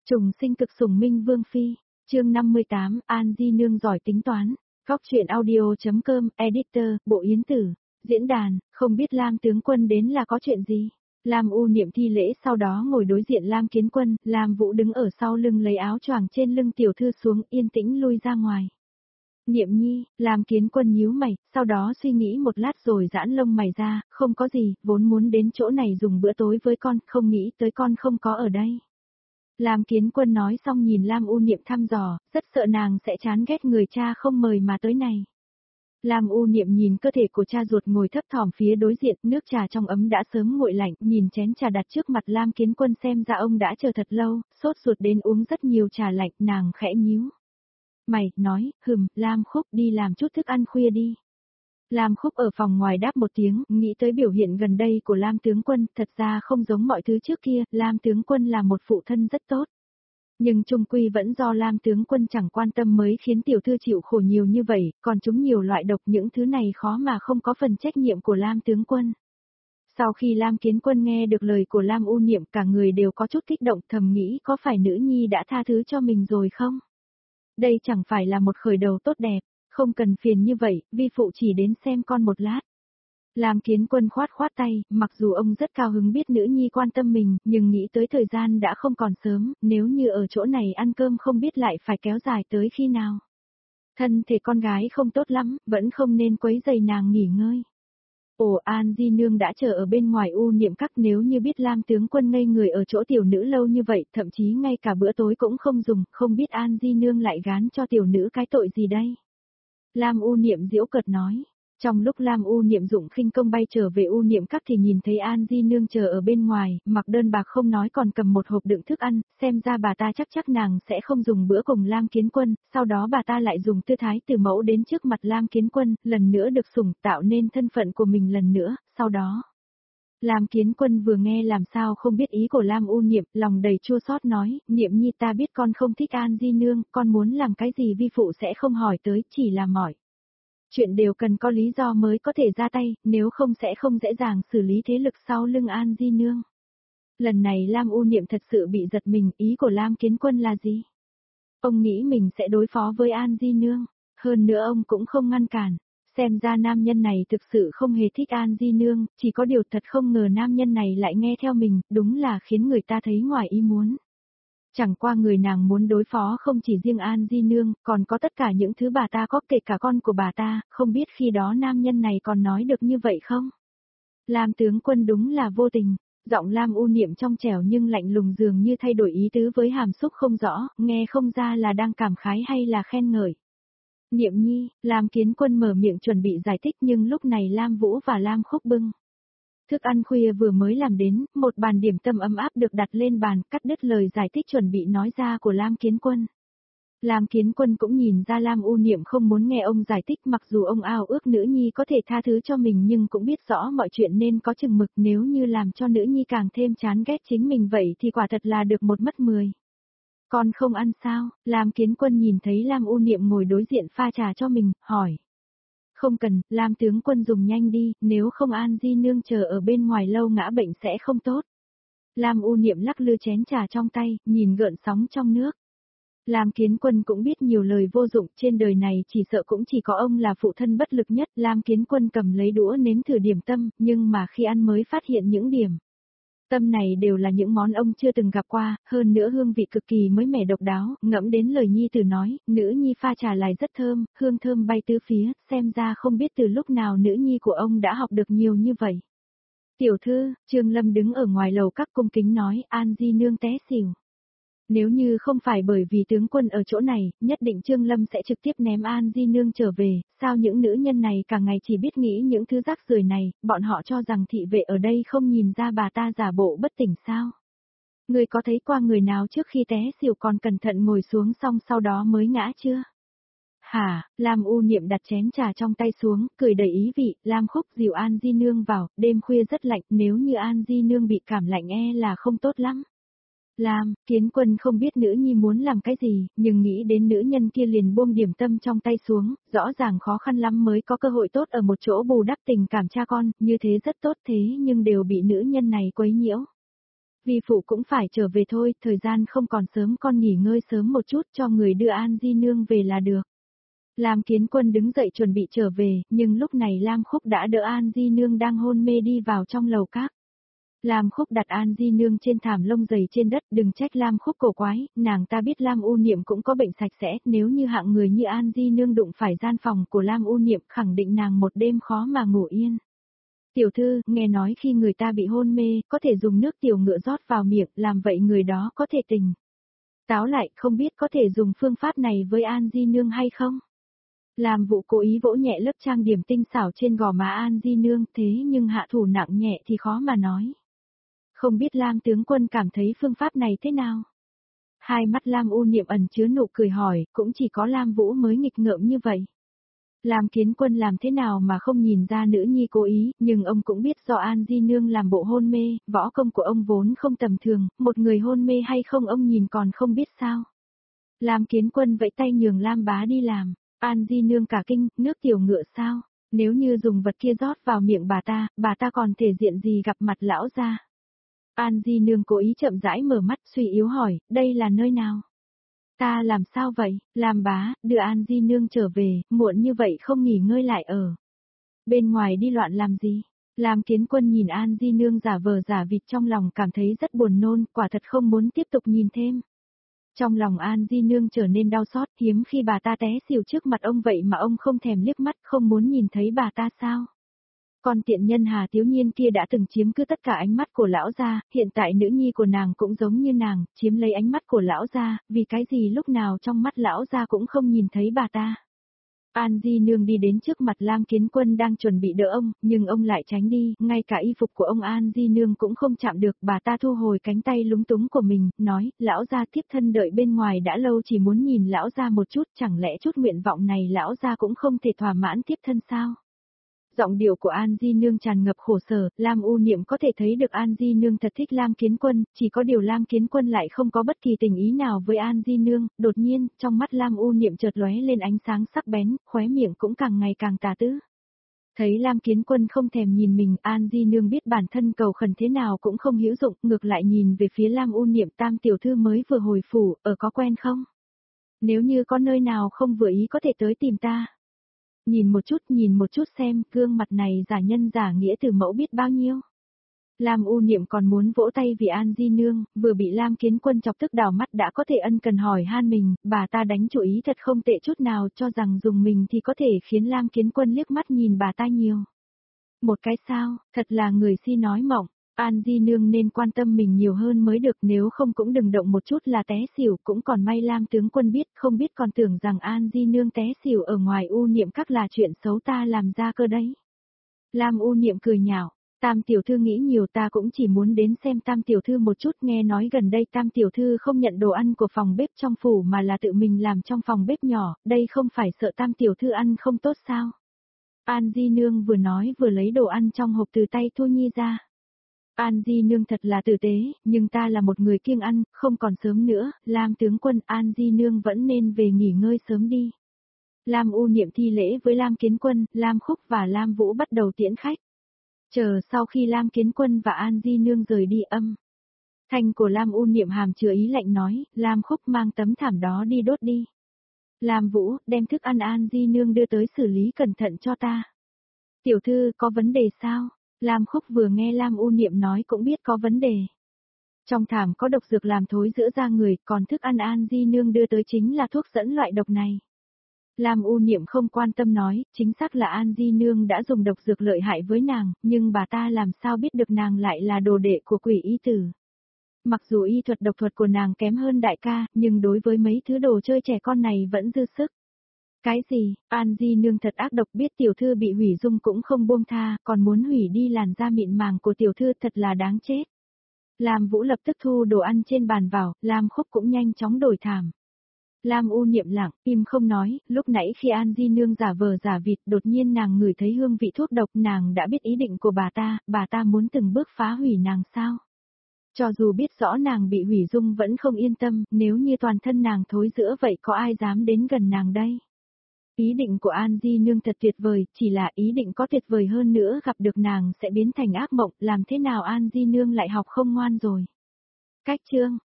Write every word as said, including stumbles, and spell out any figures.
Trùng sinh cực sủng minh vương phi, chương năm mươi tám, An Di Nương giỏi tính toán, góc truyện audio.com, editor, Bộ Yến Tử, diễn đàn, không biết Lam tướng quân đến là có chuyện gì. Lam U niệm thi lễ sau đó ngồi đối diện Lam Kiến Quân, Lam Vũ đứng ở sau lưng lấy áo choàng trên lưng tiểu thư xuống yên tĩnh lui ra ngoài. Niệm nhi, Lam Kiến Quân nhíu mày, sau đó suy nghĩ một lát rồi giãn lông mày ra, không có gì, vốn muốn đến chỗ này dùng bữa tối với con, không nghĩ tới con không có ở đây. Lam Kiến Quân nói xong nhìn Lam U Niệm thăm dò, rất sợ nàng sẽ chán ghét người cha không mời mà tới này. Lam U Niệm nhìn cơ thể của cha ruột ngồi thấp thỏm phía đối diện, nước trà trong ấm đã sớm nguội lạnh, nhìn chén trà đặt trước mặt Lam Kiến Quân xem ra ông đã chờ thật lâu, sốt ruột đến uống rất nhiều trà lạnh, nàng khẽ nhíu mày, nói, hừm, Lam Khúc đi làm chút thức ăn khuya đi. Lam Khúc ở phòng ngoài đáp một tiếng, nghĩ tới biểu hiện gần đây của Lam tướng quân, thật ra không giống mọi thứ trước kia, Lam tướng quân là một phụ thân rất tốt. Nhưng chung quy vẫn do Lam tướng quân chẳng quan tâm mới khiến tiểu thư chịu khổ nhiều như vậy, còn chúng nhiều loại độc những thứ này khó mà không có phần trách nhiệm của Lam tướng quân. Sau khi Lam Kiến Quân nghe được lời của Lam U Niệm cả người đều có chút kích động thầm nghĩ có phải nữ nhi đã tha thứ cho mình rồi không? Đây chẳng phải là một khởi đầu tốt đẹp, không cần phiền như vậy, vi phụ chỉ đến xem con một lát. Lam Kiến Quân khoát khoát tay, mặc dù ông rất cao hứng biết nữ nhi quan tâm mình, nhưng nghĩ tới thời gian đã không còn sớm, nếu như ở chỗ này ăn cơm không biết lại phải kéo dài tới khi nào. Thân thể con gái không tốt lắm, vẫn không nên quấy rầy nàng nghỉ ngơi. Ồ, An Di Nương đã chờ ở bên ngoài U Niệm các, nếu như biết Lam tướng quân ngây người ở chỗ tiểu nữ lâu như vậy, thậm chí ngay cả bữa tối cũng không dùng, không biết An Di Nương lại gán cho tiểu nữ cái tội gì đây. Lam U Niệm giễu cợt nói. Trong lúc Lam U Niệm dụng khinh công bay trở về U Niệm các thì nhìn thấy An Di Nương chờ ở bên ngoài, mặc đơn bạc không nói còn cầm một hộp đựng thức ăn, xem ra bà ta chắc chắc nàng sẽ không dùng bữa cùng Lam Kiến Quân, sau đó bà ta lại dùng tư thái từ mẫu đến trước mặt Lam Kiến Quân, lần nữa được sủng tạo nên thân phận của mình lần nữa, sau đó. Lam Kiến Quân vừa nghe làm sao không biết ý của Lam U Niệm, lòng đầy chua xót nói, Niệm nhi ta biết con không thích An Di Nương, con muốn làm cái gì vi phụ sẽ không hỏi tới, chỉ là mỏi. Chuyện đều cần có lý do mới có thể ra tay, nếu không sẽ không dễ dàng xử lý thế lực sau lưng An Di Nương. Lần này Lam U Niệm thật sự bị giật mình, ý của Lam Kiến Quân là gì? Ông nghĩ mình sẽ đối phó với An Di Nương, hơn nữa ông cũng không ngăn cản. Xem ra nam nhân này thực sự không hề thích An Di Nương, chỉ có điều thật không ngờ nam nhân này lại nghe theo mình, đúng là khiến người ta thấy ngoài ý muốn. Chẳng qua người nàng muốn đối phó không chỉ riêng An Di Nương, còn có tất cả những thứ bà ta có kể cả con của bà ta, không biết khi đó nam nhân này còn nói được như vậy không? Lam tướng quân đúng là vô tình, giọng Lam U Niệm trong trẻo nhưng lạnh lùng dường như thay đổi ý tứ với hàm xúc không rõ, nghe không ra là đang cảm khái hay là khen ngợi. Niệm nhi, Lam Kiến Quân mở miệng chuẩn bị giải thích nhưng lúc này Lam Vũ và Lam Khúc bưng. Thức ăn khuya vừa mới làm đến, một bàn điểm tâm ấm áp được đặt lên bàn, cắt đứt lời giải thích chuẩn bị nói ra của Lam Kiến Quân. Lam Kiến Quân cũng nhìn ra Lam U Niệm không muốn nghe ông giải thích, mặc dù ông ao ước nữ nhi có thể tha thứ cho mình nhưng cũng biết rõ mọi chuyện nên có chừng mực, nếu như làm cho nữ nhi càng thêm chán ghét chính mình vậy thì quả thật là được một mất mười. Con không ăn sao? Lam Kiến Quân nhìn thấy Lam U Niệm ngồi đối diện pha trà cho mình, hỏi. Không cần, Lam tướng quân dùng nhanh đi, nếu không An Di Nương chờ ở bên ngoài lâu ngã bệnh sẽ không tốt. Lam U Niệm lắc lư chén trà trong tay, nhìn gợn sóng trong nước. Lam Kiến Quân cũng biết nhiều lời vô dụng, trên đời này chỉ sợ cũng chỉ có ông là phụ thân bất lực nhất. Lam Kiến Quân cầm lấy đũa nếm thử điểm tâm, nhưng mà khi ăn mới phát hiện những điểm tâm này đều là những món ông chưa từng gặp qua, hơn nữa hương vị cực kỳ mới mẻ độc đáo, ngẫm đến lời nhi tử nói, nữ nhi pha trà lại rất thơm, hương thơm bay tứ phía, xem ra không biết từ lúc nào nữ nhi của ông đã học được nhiều như vậy. Tiểu thư, Trương Lâm đứng ở ngoài lầu các cung kính nói, An Di Nương té xỉu. Nếu như không phải bởi vì tướng quân ở chỗ này, nhất định Trương Lâm sẽ trực tiếp ném An Di Nương trở về, sao những nữ nhân này cả ngày chỉ biết nghĩ những thứ rác rưởi này, bọn họ cho rằng thị vệ ở đây không nhìn ra bà ta giả bộ bất tỉnh sao? Người có thấy qua người nào trước khi té xỉu còn cẩn thận ngồi xuống xong sau đó mới ngã chưa? Hả, Lam U Niệm đặt chén trà trong tay xuống, cười đầy ý vị, Lam Khúc dìu An Di Nương vào, đêm khuya rất lạnh, nếu như An Di Nương bị cảm lạnh e là không tốt lắm. Lam, Kiến Quân không biết nữ nhi muốn làm cái gì, nhưng nghĩ đến nữ nhân kia liền buông điểm tâm trong tay xuống, rõ ràng khó khăn lắm mới có cơ hội tốt ở một chỗ bù đắp tình cảm cha con, như thế rất tốt thế nhưng đều bị nữ nhân này quấy nhiễu. Vi phụ cũng phải trở về thôi, thời gian không còn sớm, con nghỉ ngơi sớm một chút cho người đưa An Di Nương về là được. Lam Kiến Quân đứng dậy chuẩn bị trở về, nhưng lúc này Lam Khúc đã đỡ An Di Nương đang hôn mê đi vào trong lầu các. Lam Khúc đặt An Di Nương trên thảm lông dày trên đất, đừng trách Lam Khúc cổ quái, nàng ta biết Lam U Niệm cũng có bệnh sạch sẽ, nếu như hạng người như An Di Nương đụng phải gian phòng của Lam U Niệm khẳng định nàng một đêm khó mà ngủ yên. Tiểu thư, nghe nói khi người ta bị hôn mê, có thể dùng nước tiểu ngựa rót vào miệng, làm vậy người đó có thể tỉnh táo lại, không biết có thể dùng phương pháp này với An Di Nương hay không? Lam Vũ cố ý vỗ nhẹ lớp trang điểm tinh xảo trên gò má An Di Nương, thế nhưng hạ thủ nặng nhẹ thì khó mà nói. Không biết Lam tướng quân cảm thấy phương pháp này thế nào? Hai mắt Lam U Niệm ẩn chứa nụ cười hỏi, cũng chỉ có Lam Vũ mới nghịch ngợm như vậy. Lam Kiến Quân làm thế nào mà không nhìn ra nữ nhi cố ý, nhưng ông cũng biết do An Di Nương làm bộ hôn mê, võ công của ông vốn không tầm thường, một người hôn mê hay không ông nhìn còn không biết sao. Lam Kiến Quân vẫy tay nhường Lam Bá đi làm, An Di Nương cả kinh, nước tiểu ngựa sao, nếu như dùng vật kia rót vào miệng bà ta, bà ta còn thể diện gì gặp mặt lão gia. An Di Nương cố ý chậm rãi mở mắt suy yếu hỏi, đây là nơi nào? Ta làm sao vậy? Lam Bá, đưa An Di Nương trở về, muộn như vậy không nghỉ ngơi lại ở bên ngoài đi loạn làm gì? Lam Kiến Quân nhìn An Di Nương giả vờ giả vịt trong lòng cảm thấy rất buồn nôn, quả thật không muốn tiếp tục nhìn thêm. Trong lòng An Di Nương trở nên đau xót, hiếm khi bà ta té xỉu trước mặt ông vậy mà ông không thèm liếc mắt, không muốn nhìn thấy bà ta sao? Con tiện nhân Hà Tiếu Nhiên kia đã từng chiếm cứ tất cả ánh mắt của lão gia, hiện tại nữ nhi của nàng cũng giống như nàng, chiếm lấy ánh mắt của lão gia, vì cái gì lúc nào trong mắt lão gia cũng không nhìn thấy bà ta. An Di Nương đi đến trước mặt Lam Kiến Quân đang chuẩn bị đỡ ông, nhưng ông lại tránh đi, ngay cả y phục của ông An Di Nương cũng không chạm được, bà ta thu hồi cánh tay lúng túng của mình, nói, lão gia tiếp thân đợi bên ngoài đã lâu chỉ muốn nhìn lão gia một chút, chẳng lẽ chút nguyện vọng này lão gia cũng không thể thỏa mãn tiếp thân sao? Giọng điệu của An Di Nương tràn ngập khổ sở, Lam U Niệm có thể thấy được An Di Nương thật thích Lam Kiến Quân, chỉ có điều Lam Kiến Quân lại không có bất kỳ tình ý nào với An Di Nương, đột nhiên, trong mắt Lam U Niệm chợt lóe lên ánh sáng sắc bén, khóe miệng cũng càng ngày càng tà tứ. Thấy Lam Kiến Quân không thèm nhìn mình, An Di Nương biết bản thân cầu khẩn thế nào cũng không hữu dụng, ngược lại nhìn về phía Lam U Niệm, Tam tiểu thư mới vừa hồi phủ, ở có quen không? Nếu như có nơi nào không vừa ý có thể tới tìm ta. Nhìn một chút, nhìn một chút xem, gương mặt này giả nhân giả nghĩa từ mẫu biết bao nhiêu. Lam U Niệm còn muốn vỗ tay vì An Di Nương, vừa bị Lam Kiến Quân chọc tức đảo mắt đã có thể ân cần hỏi han mình, bà ta đánh chủ ý thật không tệ chút nào, cho rằng dùng mình thì có thể khiến Lam Kiến Quân liếc mắt nhìn bà ta nhiều. Một cái sao, thật là người si nói mộng. An Di Nương nên quan tâm mình nhiều hơn mới được, nếu không cũng đừng động một chút là té xỉu, cũng còn may Lam tướng quân biết, không biết còn tưởng rằng An Di Nương té xỉu ở ngoài U Niệm các là chuyện xấu ta làm ra cơ đấy. Lam U Niệm cười nhạo, Tam tiểu thư nghĩ nhiều, ta cũng chỉ muốn đến xem Tam tiểu thư một chút, nghe nói gần đây Tam tiểu thư không nhận đồ ăn của phòng bếp trong phủ mà là tự mình làm trong phòng bếp nhỏ, đây không phải sợ Tam tiểu thư ăn không tốt sao? An Di Nương vừa nói vừa lấy đồ ăn trong hộp từ tay Thu Nhi ra. An Di Nương thật là tử tế, nhưng ta là một người kiêng ăn, không còn sớm nữa, Lam tướng quân, An Di Nương vẫn nên về nghỉ ngơi sớm đi. Lam U Niệm thi lễ với Lam Kiến Quân, Lam Khúc và Lam Vũ bắt đầu tiễn khách. Chờ sau khi Lam Kiến Quân và An Di Nương rời đi âm. Thanh của Lam U Niệm hàm chứa ý lạnh nói, Lam Khúc mang tấm thảm đó đi đốt đi. Lam Vũ, đem thức ăn An Di Nương đưa tới xử lý cẩn thận cho ta. Tiểu thư, có vấn đề sao? Lam Khúc vừa nghe Lam U Niệm nói cũng biết có vấn đề. Trong thảm có độc dược làm thối giữa da người, còn thức ăn An Di Nương đưa tới chính là thuốc dẫn loại độc này. Lam U Niệm không quan tâm nói, chính xác là An Di Nương đã dùng độc dược lợi hại với nàng, nhưng bà ta làm sao biết được nàng lại là đồ đệ của quỷ y tử. Mặc dù y thuật độc thuật của nàng kém hơn đại ca, nhưng đối với mấy thứ đồ chơi trẻ con này vẫn dư sức. Cái gì, An Di Nương thật ác độc, biết tiểu thư bị hủy dung cũng không buông tha, còn muốn hủy đi làn da mịn màng của tiểu thư, thật là đáng chết. Lam Vũ lập tức thu đồ ăn trên bàn vào, Lam Khúc cũng nhanh chóng đổi thảm. Lam U Niệm lặng, im không nói, lúc nãy khi An Di Nương giả vờ giả vịt, đột nhiên nàng ngửi thấy hương vị thuốc độc, nàng đã biết ý định của bà ta, bà ta muốn từng bước phá hủy nàng sao? Cho dù biết rõ nàng bị hủy dung vẫn không yên tâm, nếu như toàn thân nàng thối rữa vậy có ai dám đến gần nàng đây? Ý định của An Di Nương thật tuyệt vời, chỉ là ý định có tuyệt vời hơn nữa gặp được nàng sẽ biến thành ác mộng, làm thế nào An Di Nương lại học không ngoan rồi. Cách chương